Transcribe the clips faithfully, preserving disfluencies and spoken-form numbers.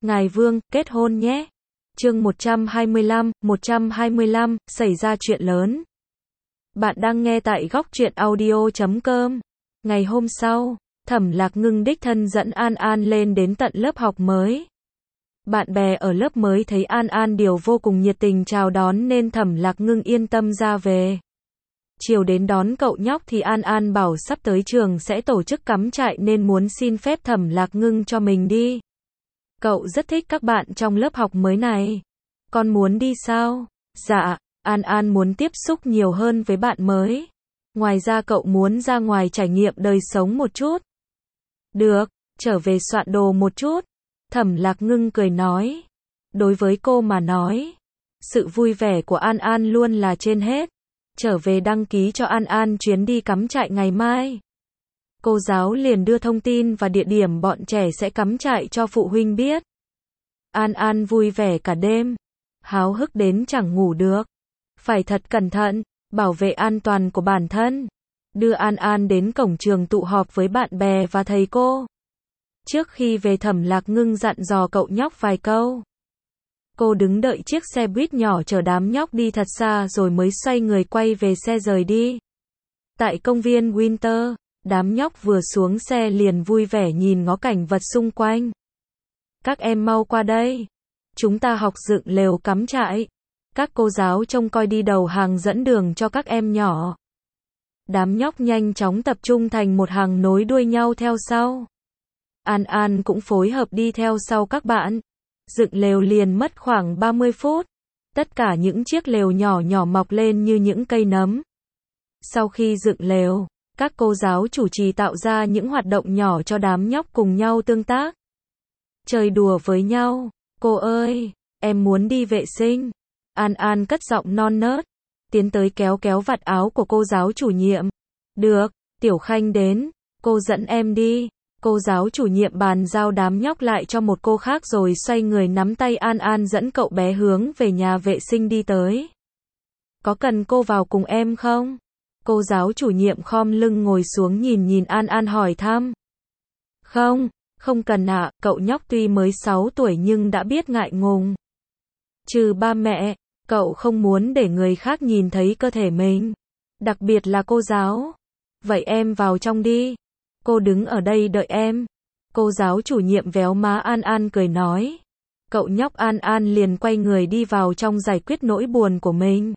Ngài Vương, kết hôn nhé. Chương một trăm hai mươi lăm, một trăm hai mươi lăm, xảy ra chuyện lớn. Bạn đang nghe tại góc truyện audio chấm com. Ngày hôm sau, Thẩm Lạc Ngưng đích thân dẫn An An lên đến tận lớp học mới. Bạn bè ở lớp mới thấy An An đều vô cùng nhiệt tình chào đón nên Thẩm Lạc Ngưng yên tâm ra về. Chiều đến đón cậu nhóc thì An An bảo sắp tới trường sẽ tổ chức cắm trại nên muốn xin phép Thẩm Lạc Ngưng cho mình đi. Cậu rất thích các bạn trong lớp học mới này. Con muốn đi sao? Dạ, An An muốn tiếp xúc nhiều hơn với bạn mới. Ngoài ra cậu muốn ra ngoài trải nghiệm đời sống một chút. Được, trở về soạn đồ một chút. Thẩm Lạc Ngưng cười nói. Đối với cô mà nói, sự vui vẻ của An An luôn là trên hết. Trở về đăng ký cho An An chuyến đi cắm trại ngày mai. Cô giáo liền đưa thông tin và địa điểm bọn trẻ sẽ cắm trại cho phụ huynh biết. An An vui vẻ cả đêm, háo hức đến chẳng ngủ được. Phải thật cẩn thận, bảo vệ an toàn của bản thân. Đưa An An đến cổng trường tụ họp với bạn bè và thầy cô. Trước khi về Thẩm Lạc Ngưng dặn dò cậu nhóc vài câu. Cô đứng đợi chiếc xe buýt nhỏ chở đám nhóc đi thật xa rồi mới xoay người quay về xe rời đi. Tại công viên Winter, đám nhóc vừa xuống xe liền vui vẻ nhìn ngó cảnh vật xung quanh. Các em mau qua đây. Chúng ta học dựng lều cắm trại. Các cô giáo trông coi đi đầu hàng dẫn đường cho các em nhỏ. Đám nhóc nhanh chóng tập trung thành một hàng nối đuôi nhau theo sau. An An cũng phối hợp đi theo sau các bạn. Dựng lều liền mất khoảng ba mươi phút. Tất cả những chiếc lều nhỏ nhỏ mọc lên như những cây nấm. Sau khi dựng lều, các cô giáo chủ trì tạo ra những hoạt động nhỏ cho đám nhóc cùng nhau tương tác. Chơi đùa với nhau. Cô ơi, em muốn đi vệ sinh. An An cất giọng non nớt, tiến tới kéo kéo vạt áo của cô giáo chủ nhiệm. Được, Tiểu Khanh đến, cô dẫn em đi. Cô giáo chủ nhiệm bàn giao đám nhóc lại cho một cô khác rồi xoay người nắm tay An An dẫn cậu bé hướng về nhà vệ sinh đi tới. Có cần cô vào cùng em không? Cô giáo chủ nhiệm khom lưng ngồi xuống nhìn nhìn An An hỏi thăm. Không, không cần ạ, cậu nhóc tuy mới sáu tuổi nhưng đã biết ngại ngùng. Trừ ba mẹ, cậu không muốn để người khác nhìn thấy cơ thể mình. Đặc biệt là cô giáo. Vậy em vào trong đi. Cô đứng ở đây đợi em. Cô giáo chủ nhiệm véo má An An cười nói. Cậu nhóc An An liền quay người đi vào trong giải quyết nỗi buồn của mình.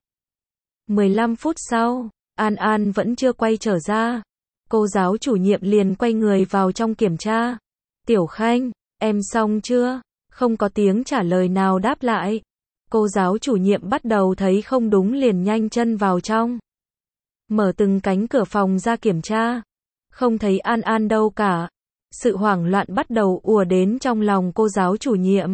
mười lăm phút sau, An An vẫn chưa quay trở ra. Cô giáo chủ nhiệm liền quay người vào trong kiểm tra. Tiểu Khanh, em xong chưa? Không có tiếng trả lời nào đáp lại. Cô giáo chủ nhiệm bắt đầu thấy không đúng liền nhanh chân vào trong. Mở từng cánh cửa phòng ra kiểm tra. Không thấy An An đâu cả. Sự hoảng loạn bắt đầu ùa đến trong lòng cô giáo chủ nhiệm.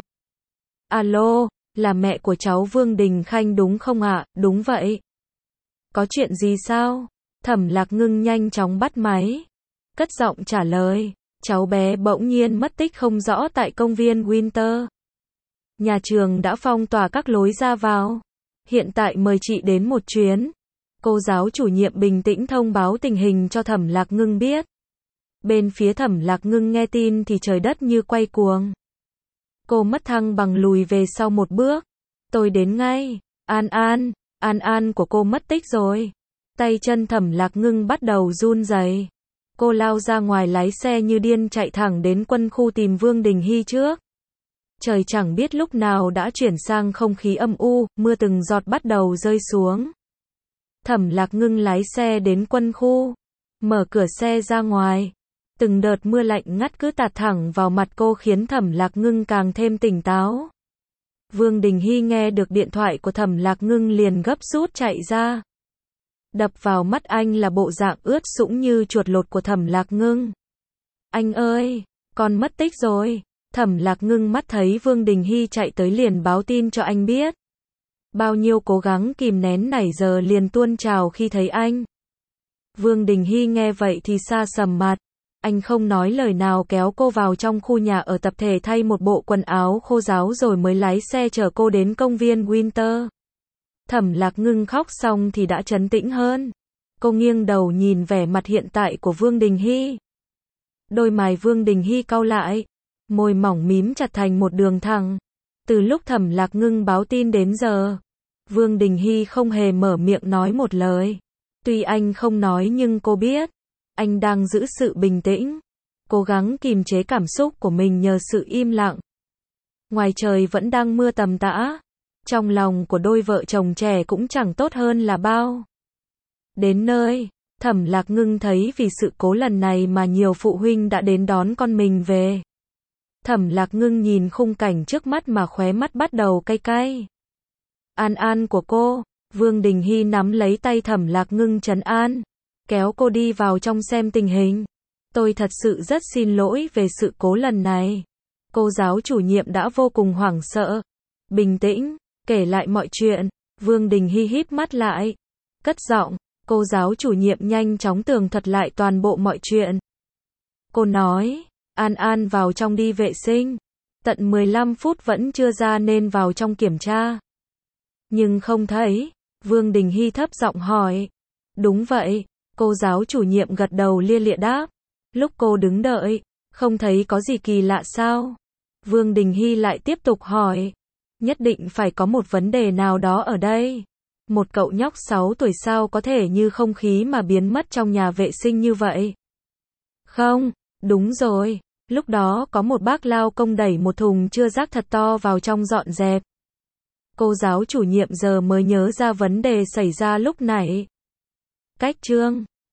Alo, là mẹ của cháu Vương Đình Khanh đúng không ạ? Đúng vậy. Có chuyện gì sao? Thẩm Lạc Ngưng nhanh chóng bắt máy. Cất giọng trả lời. Cháu bé bỗng nhiên mất tích không rõ tại công viên Winter. Nhà trường đã phong tỏa các lối ra vào. Hiện tại mời chị đến một chuyến. Cô giáo chủ nhiệm bình tĩnh thông báo tình hình cho Thẩm Lạc Ngưng biết. Bên phía Thẩm Lạc Ngưng nghe tin thì trời đất như quay cuồng. Cô mất thăng bằng lùi về sau một bước. Tôi đến ngay. An An, An An của cô mất tích rồi. Tay chân Thẩm Lạc Ngưng bắt đầu run rẩy. Cô lao ra ngoài lái xe như điên chạy thẳng đến quân khu tìm Vương Đình Hy trước. Trời chẳng biết lúc nào đã chuyển sang không khí âm u, mưa từng giọt bắt đầu rơi xuống. Thẩm Lạc Ngưng lái xe đến quân khu, mở cửa xe ra ngoài. Từng đợt mưa lạnh ngắt cứ tạt thẳng vào mặt cô khiến Thẩm Lạc Ngưng càng thêm tỉnh táo. Vương Đình Hy nghe được điện thoại của Thẩm Lạc Ngưng liền gấp rút chạy ra. Đập vào mắt anh là bộ dạng ướt sũng như chuột lột của Thẩm Lạc Ngưng. Anh ơi, con mất tích rồi. Thẩm Lạc Ngưng mắt thấy Vương Đình Hy chạy tới liền báo tin cho anh biết. Bao nhiêu cố gắng kìm nén nảy giờ liền tuôn trào khi thấy anh. Vương Đình Hy nghe vậy thì sa sầm mặt. Anh không nói lời nào kéo cô vào trong khu nhà ở tập thể thay một bộ quần áo khô ráo rồi mới lái xe chở cô đến công viên Winter. Thẩm Lạc Ngưng khóc xong thì đã trấn tĩnh hơn. Cô nghiêng đầu nhìn vẻ mặt hiện tại của Vương Đình Hy. Đôi mày Vương Đình Hy cau lại. môi mỏng mím chặt thành một đường thẳng. Từ lúc Thẩm Lạc Ngưng báo tin đến giờ, Vương Đình Hy không hề mở miệng nói một lời. Tuy anh không nói nhưng cô biết, anh đang giữ sự bình tĩnh, cố gắng kìm chế cảm xúc của mình nhờ sự im lặng. Ngoài trời vẫn đang mưa tầm tã, trong lòng của đôi vợ chồng trẻ cũng chẳng tốt hơn là bao. Đến nơi, Thẩm Lạc Ngưng thấy vì sự cố lần này mà nhiều phụ huynh đã đến đón con mình về. Thẩm Lạc Ngưng nhìn khung cảnh trước mắt mà khóe mắt bắt đầu cay cay. An An của cô, Vương Đình Hy nắm lấy tay Thẩm Lạc Ngưng trấn an, kéo cô đi vào trong xem tình hình. Tôi thật sự rất xin lỗi về sự cố lần này. Cô giáo chủ nhiệm đã vô cùng hoảng sợ. Bình tĩnh, kể lại mọi chuyện. Vương Đình Hy híp mắt lại, cất giọng. Cô giáo chủ nhiệm nhanh chóng tường thuật lại toàn bộ mọi chuyện. Cô nói, An An vào trong đi vệ sinh. Tận mười lăm phút vẫn chưa ra nên vào trong kiểm tra. Nhưng không thấy. Vương Đình Hy thấp giọng hỏi. Đúng vậy. Cô giáo chủ nhiệm gật đầu lia lịa đáp. Lúc cô đứng đợi, không thấy có gì kỳ lạ sao? Vương Đình Hy lại tiếp tục hỏi. Nhất định phải có một vấn đề nào đó ở đây. Một cậu nhóc sáu tuổi sao có thể như không khí mà biến mất trong nhà vệ sinh như vậy? Không, đúng rồi. Lúc đó có một bác lao công đẩy một thùng chưa rác thật to vào trong dọn dẹp. Cô giáo chủ nhiệm giờ mới nhớ ra vấn đề xảy ra lúc nãy. Cách chương